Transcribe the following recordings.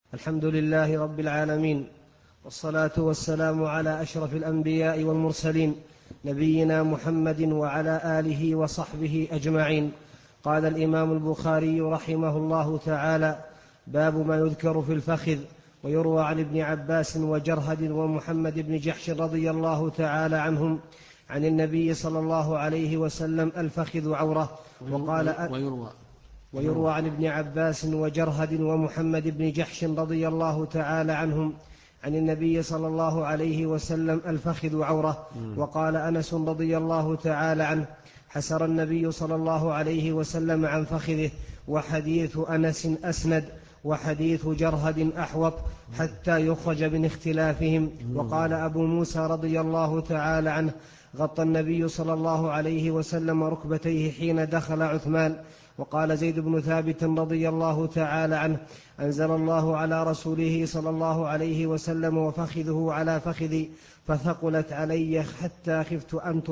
الحمد لله رب العالمين، والصلاة والسلام على أشرف الأنبياء والمرسلين، نبينا محمد وعلى آله وصحبه أجمعين. قال الإمام البخاري رحمه الله تعالى: باب ما يذكر في الفخذ. ويروى عن ابن عباس وجرهد ومحمد بن جحش رضي الله تعالى عنهم عن النبي صلى الله عليه وسلم: الفخذ عورة. ويروى عن ابن عباس وجرهد ومحمد بن جحش رضي الله تعالى عنهم عن النبي صلى الله عليه وسلم: الفخذ عورة. وقال أنس رضي الله تعالى عنه: حسر النبي صلى الله عليه وسلم عن فخذه. وحديث أنس أسند، وحديث جرهد أحوط حتى يخرج من اختلافهم. وقال أبو موسى رضي الله تعالى عنه: غطى النبي صلى الله عليه وسلم ركبتيه حين دخل عثمان. وقال زيد بن ثابت رضي الله تعالى عنه: أنزل الله على رسوله صلى الله عليه وسلم: وفخذه على فخذي، فثقلت علي حتى خفت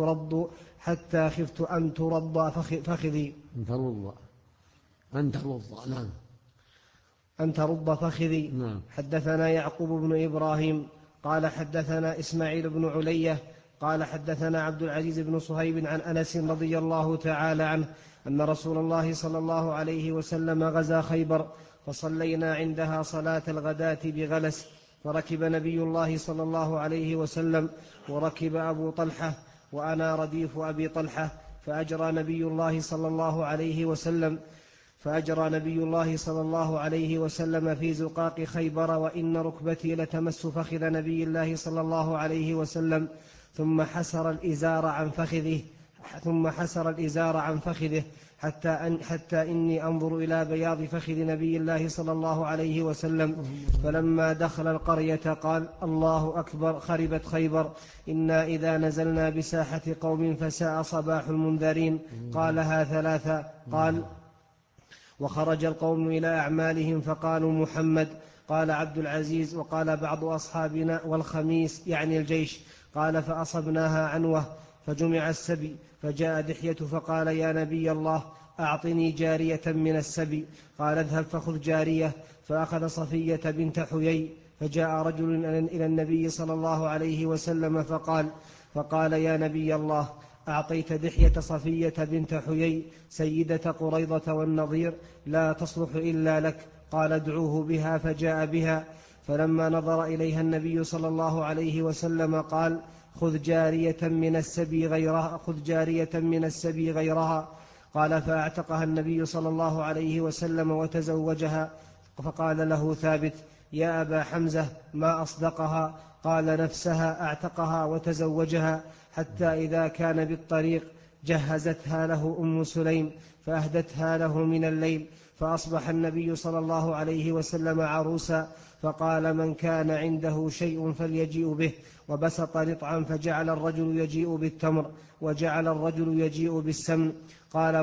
أن ترض فخذي. أن ترض فخذي. حدثنا يعقوب بن إبراهيم قال حدثنا إسماعيل بن علية قال حدثنا عبد العزيز بن صهيب عن أنس رضي الله تعالى عنه أن رسول الله صلى الله عليه وسلم غزا خيبر، فصلينا عندها صلاة الغداة بغلس، فركب نبي الله صلى الله عليه وسلم، وركب أبو طلحة وأنا رديف أبي طلحة، فأجرى نبي الله صلى الله عليه وسلم في زقاق خيبر، وإن ركبتي لتمس فخذ نبي الله صلى الله عليه وسلم، ثم حسر الإزار عن فخذه حتى إني أنظر إلى بياض فخذ نبي الله صلى الله عليه وسلم. فلما دخل القرية قال: الله أكبر، خربت خيبر، إنا إذا نزلنا بساحة قوم فساء صباح المنذرين. قالها ثلاثة. قال: وخرج القوم إلى أعمالهم فقالوا: محمد. قال عبد العزيز: وقال بعض أصحابنا: والخميس، يعني الجيش. قال: فأصبناها عنوة، فجمع السبي، فجاء دحية فقال: يا نبي الله، أعطني جارية من السبي. قال: اذهب فخذ جارية. فأخذ صفية بنت حيي. فجاء رجل إلى النبي صلى الله عليه وسلم فقال: يا نبي الله، أعطيت دحية صفية بنت حيي سيدة قريضة والنضير، لا تصلح إلا لك. قال: ادعوه بها. فجاء بها. فلما نظر إليها النبي صلى الله عليه وسلم قال: خذ جارية من السبي غيرها. قال: فأعتقها النبي صلى الله عليه وسلم وتزوجها. فقال له ثابت: يا أبا حمزة، ما أصدقها؟ قال: نفسها أعتقها وتزوجها، حتى إذا كان بالطريق جهزتها له أم سليم فأهدتها له من الليل، فأصبح النبي صلى الله عليه وسلم عروسا. فقال: من كان عنده شيء فليجيء به. وبسط رطعا، فجعل الرجل يجيء بالتمر، وجعل الرجل يجيء بالسمن. قال: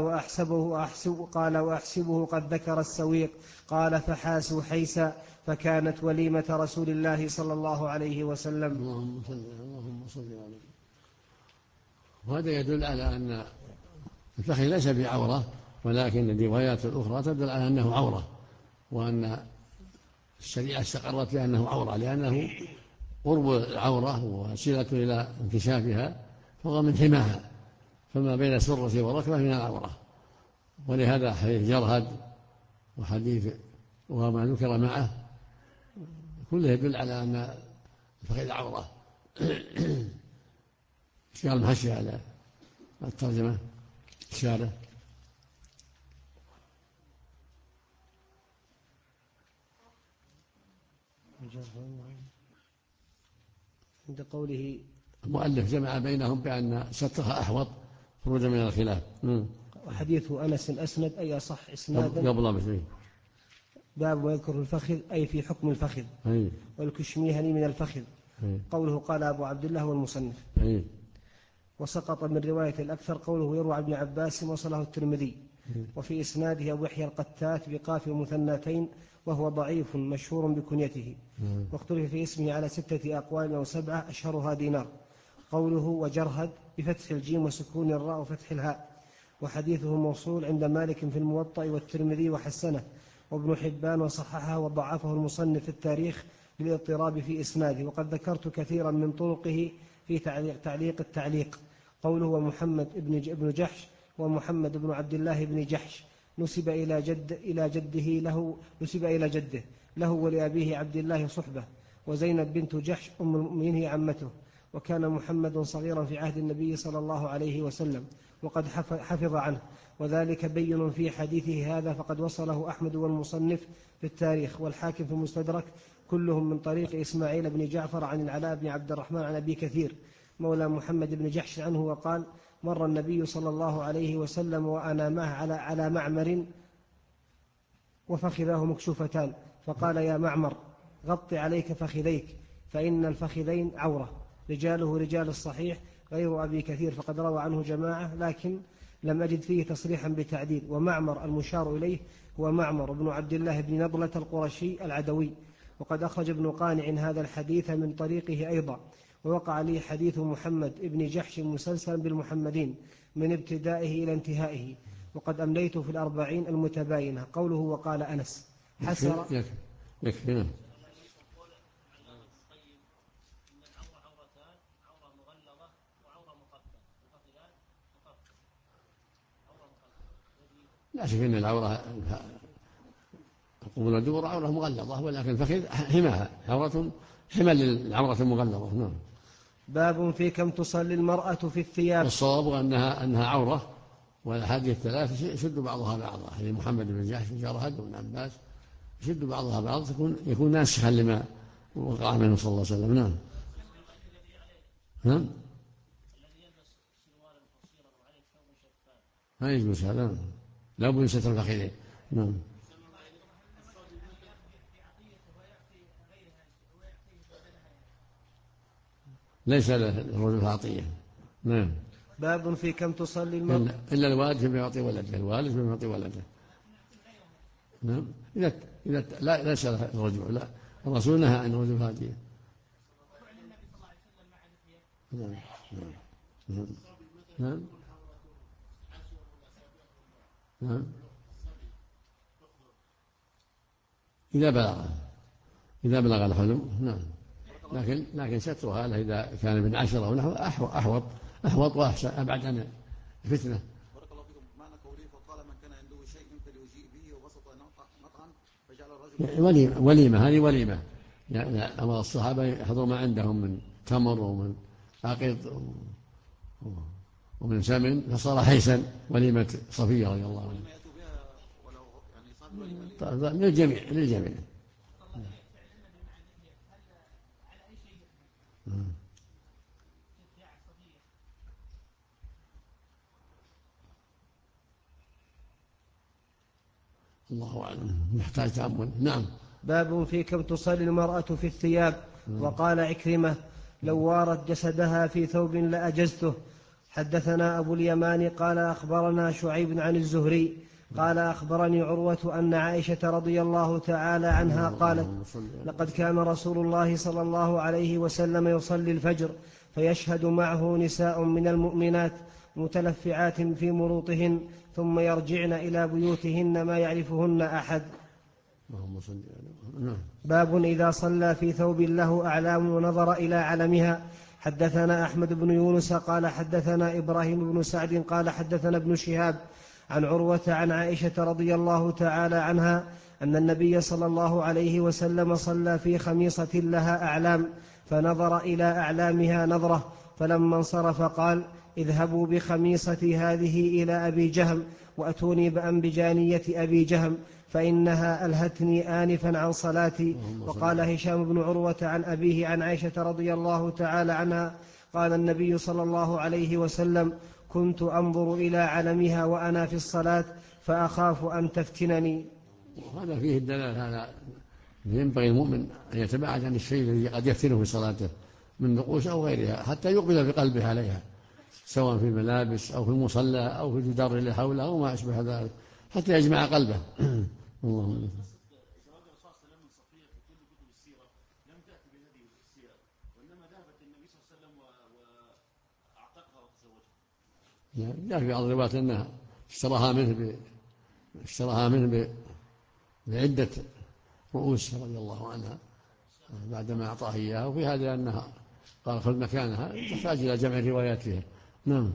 وأحسبه قد ذكر السويق. قال: فحاسوا حيسا، فكانت وليمة رسول الله صلى الله عليه وسلم. اللهم صل عليه. وهذا يدل على أن الفخذ ليس بعورة، ولكن الروايات الأخرى تدل على أنه عورة، وأن الشريعة استقرت بأنه عورة، لأنه قرب العورة وسيلة إلى انكشافها، فهو من حماها، فما بين السرة والركبة من العورة. ولهذا حديث جرهد وحديث وما ذكر معه كله يدل على أن الفخذ عورة. إشكال المحشي على الترجمة إشارة. عند قوله المؤلف جمع بينهم بأن سترها أحوط خروجا من الخلاف. وحديث أنس أسند، أي صح إسنادا. باب ما يذكر الفخذ، أي في حكم الفخذ. والكشميهني من الفخذ. قوله قال أبو عبد الله والمصنف. وسقط من رواية الأكثر قوله يروى عن ابن عباس وصله الترمذي. وفي إسناده أبو يحيى القتات بقاف مثنتين، وهو ضعيف مشهور بكنيته. واختلف في اسمه على 6 أقوال أو 7، أشهرها دينار. قوله وجرهد بفتح الجيم وسكون الراء وفتح الهاء. وحديثه موصول عند مالك في الموطأ والترمذي وحسنه. وابن حبان وصححه وضعفه المصنف في التاريخ للاضطراب في إسناده. وقد ذكرت كثيرا من طرقه في تعليق التعليق. قوله ومحمد بن جحش ومحمد بن عبد الله بن جحش نسب إلى جده له ولأبيه عبد الله صحبة، وزينب بنت جحش أم المؤمنين هي عمته. وكان محمد صغيرا في عهد النبي صلى الله عليه وسلم وقد حفظ عنه، وذلك بين في حديثه هذا، فقد وصله أحمد والمصنف في التاريخ والحاكم في المستدرك كلهم من طريق إسماعيل بن جعفر عن العلاء بن عبد الرحمن عن أبي كثير مولى محمد بن جحش عنه، وقال مر النبي صلى الله عليه وسلم وأنا معه على معمر وفخذاه مكشوفتان، فقال يا معمر غط عليك فخذيك فإن الفخذين عورة. رجاله رجال الصحيح غير أبي كثير، فقد روى عنه جماعة لكن لم أجد فيه تصريحا بتعديل. ومعمر المشار إليه هو معمر بن عبد الله بن نضلة القرشي العدوي. وقد أخرج ابن قانع هذا الحديث من طريقه أيضا. ووقع لي حديث محمد بن جحش مسلسلا بالمحمدين من ابتدائه إلى انتهائه، وقد أمليت في 40 المتباينة. قوله وقال أنس حسر يكفي. لا شك أن العورة القبول والدبر عورة مغلظة، ولكن الفخذ حماها عورة حمى للعورة المغلظة. نعم. باب في كم تصلي المرأة في الثياب. والصواب أنها عورة، والأحاديث الثلاث يشد بعضها بعضا، هذه محمد بن جحش وجارهد وابن عباس يشد بعضها بعض، يكون ناسخا لما وقع منه صلى الله عليه وسلم. نعم. نعم. ما يجوز هذا، لا بد من ستر الفخذين. نعم. ليس للرجل عطية. نعم. باب في كم تصلي المرأة إلا الوالد بما يعطي ولده، الوالد بما يعطي ولده. نعم. إذا لا ليس الرجل، لا، الرسول نهى عن الرجل هادية. نعم. نعم. نعم. نعم. إذا بلغ الحلم. نعم. لكن سترها له إذا كان من 10 أو نحو أحوط وأحسن، أبعد عن الفتنة. بارك الله فيكم. معنى قوله فقال من كان عنده شيء فليجيء به وبسط مطعم فجعل الرجل وليمة هذه وليمة، يعني أمر الصحابة يحضروا ما عندهم من تمر ومن عقيد ومن سمن، فصار حيسا وليمة صفية رضي الله عنها. للجميع. الله أعلم، محتاج تأمل. نعم. باب في كم تصلي المرأة في الثياب. وقال عكرمة لو وارت جسدها في ثوب لأجزته. حدثنا أبو اليمان قال أخبرنا شعيب عن الزهري قال أخبرني عروة أن عائشة رضي الله تعالى عنها قالت لقد كان رسول الله صلى الله عليه وسلم يصلي الفجر فيشهد معه نساء من المؤمنات متلفعات في مروطهن ثم يرجعن إلى بيوتهن ما يعرفهن أحد. باب إذا صلى في ثوب له أعلام ونظر إلى علمها. حدثنا أحمد بن يونس قال حدثنا إبراهيم بن سعد قال حدثنا ابن شهاب عن عروة عن عائشة رضي الله تعالى عنها أن النبي صلى الله عليه وسلم صلى في خميصة لها أعلام فنظر إلى أعلامها نظرة، فلما انصرف قال اذهبوا بخميصتي هذه إلى أبي جهم وأتوني بأنبجانية أبي جهم فإنها ألهتني آنفا عن صلاتي. وقال هشام بن عروة عن أبيه عن عائشة رضي الله تعالى عنها قال النبي صلى الله عليه وسلم كنت أنظر إلى علمها وأنا في الصلاة فأخاف أن تفتنني. وهذا فيه الدلالة على ينبغي المؤمن أن يتباعد عن الشيء الذي قد يفتنه في صلاته من نقوش أو غيرها، حتى يقبل بقلبه عليها، سواء في الملابس أو في المصلى أو في الجدار اللي حوله أو ما أشبه ذلك، حتى يجمع قلبه. اللهم جاء في بعض الروايات أنها اشتراها منه لعدة رؤوس رضي الله عنها بعدما أعطاه إياها، وفي هذا أنها قال خذ مكانها، تحتاج إلى جمع الروايات فيها. نعم.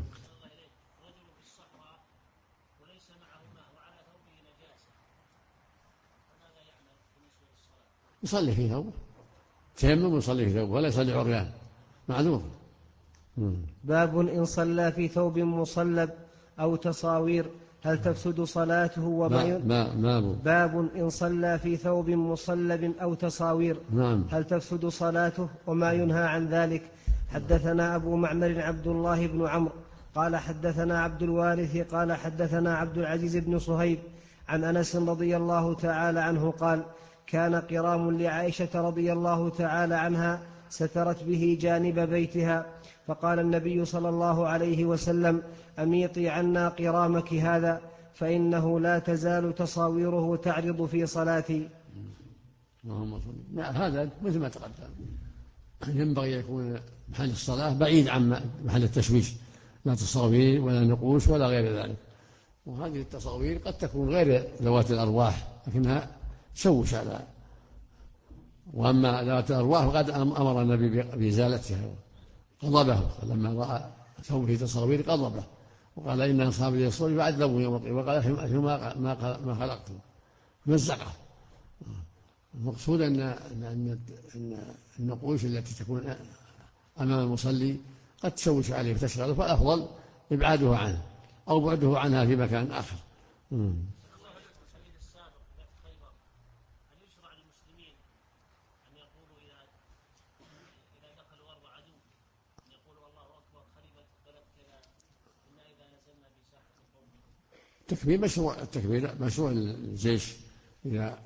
يصلي في ثوبه، تيمم ويصلي في ثوبه ولا يصلي عريان، معذور. باب إن صلى في ثوب مصلب أو تصاوير هل تفسد صلاته باب إن صلى في ثوب مصلب أو تصاوير نعم. هل تفسد صلاته وما ينهى عن ذلك. حدثنا أبو معمر عبد الله بن عمرو قال حدثنا عبد الوارث قال حدثنا عبد العزيز بن صهيب عن أنس رضي الله تعالى عنه قال كان قرام لعائشة رضي الله تعالى عنها سترت به جانب بيتها، فقال النبي صلى الله عليه وسلم أميطي عنا قرامك هذا فإنه لا تزال تصاويره تعرض في صلاتي. هذا مثل ما تقدم، ينبغي يكون محل الصلاة بعيد عن محل التشويش، لا تصاوير ولا نقوش ولا غير ذلك. وهذه التصاوير قد تكون غير ذوات الأرواح لكنها تشوش على، وأما ذوات الأرواح فقد أمر النبي بإزالتها، غضبه لما رأى ثوب في تصاوير غضبه وقال إن أصحابي يصلون يعذبون يوم القيامة، وقال ما خلقتم مزقه. المقصود أن النقوش التي تكون أمام المصلي قد تشوش عليه وتشغله، فالأفضل إبعاده عنه أو بعده عنها في مكان آخر. التكبير مشروع الجيش إذا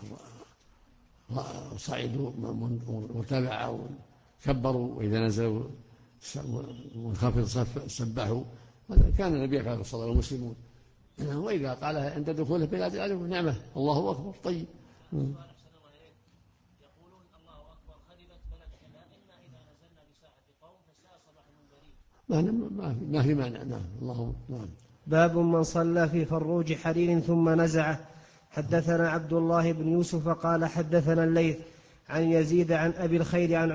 صعدوا مرتفعا كبروا، وإذا نزلوا منخفض سبحوا. كان النبي يفعل الصلاة والمسلمون، وإذا قالها عند دخوله بلاد العدو نعمة الله أكبر. طيب. يقولون الله أكبر خربت بلد كذا إنا إذا نزلنا بساحة قوم فسأصبح المنذرين. ما في مانع. نعم. اللهم نعم. باب من صلى في فروج حرير ثم نزعه. حدثنا عبد الله بن يوسف قال حدثنا الليث عن يزيد عن أبي الخير عن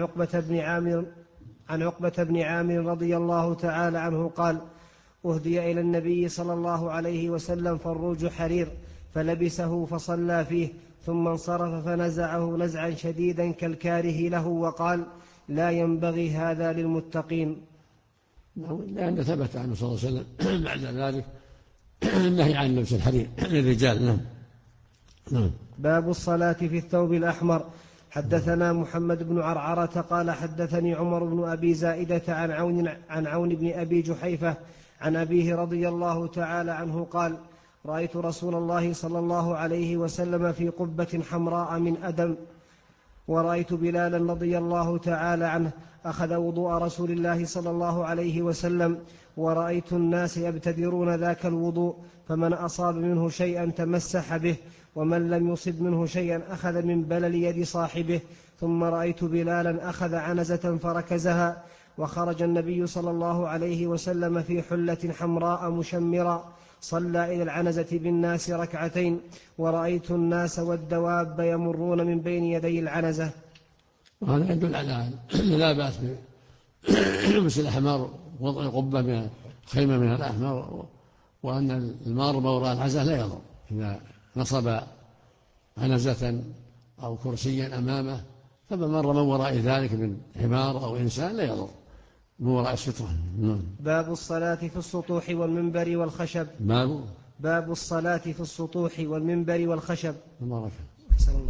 عقبة بن عامر رضي الله تعالى عنه قال أهدي إلى النبي صلى الله عليه وسلم فروج حرير فلبسه فصلى فيه ثم انصرف فنزعه نزعا شديدا كالكاره له وقال لا ينبغي هذا للمتقين. لأن ثبت عنه صلى الله عليه وسلم بعد ذلك النهي عن لبس الحرير للرجال. نعم. باب الصلاة في الثوب الأحمر. حدثنا محمد بن عرعرة قال حدثني عمر بن أبي زائدة عن عون بن أبي جحيفة عن أبيه رضي الله تعالى عنه قال رأيت رسول الله صلى الله عليه وسلم في قبة حمراء من أدم، ورأيت بلالا رضي الله تعالى عنه أخذ وضوء رسول الله صلى الله عليه وسلم، ورأيت الناس يبتدرون ذاك الوضوء، فمن أصاب منه شيئا تمسح به، ومن لم يصب منه شيئا أخذ من بلل يد صاحبه. ثم رأيت بلالا أخذ عنزة فركزها، وخرج النبي صلى الله عليه وسلم في حلة حمراء مشمرا صلى إلى العنزة بالناس ركعتين، ورأيت الناس والدواب يمرون من بين يدي العنزة. وهذا يدل على لا بأس بلبس الأحمر، وضع قبة من خيمة من الأحمر، وأن المار وراء العنزة لا يضر إذا نصب عنزة أو كرسيا أمامه، فمن مر من وراء ذلك من حمار أو إنسان لا يضر من وراء السترة. باب الصلاة في السطوح والمنبر والخشب. باب الصلاة في السطوح والمنبر والخشب. أحسن الله.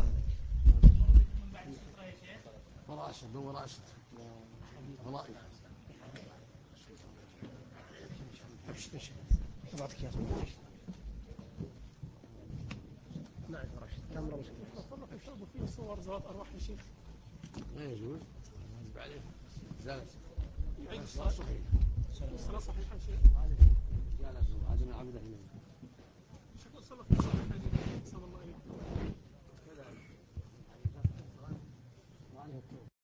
في صور ذوات أرواح يا شيخ لا يجوز عليه زالت الصلاة صحيحة يا شيخ. عدم عبده شكرا صلى الله عليه وسلم.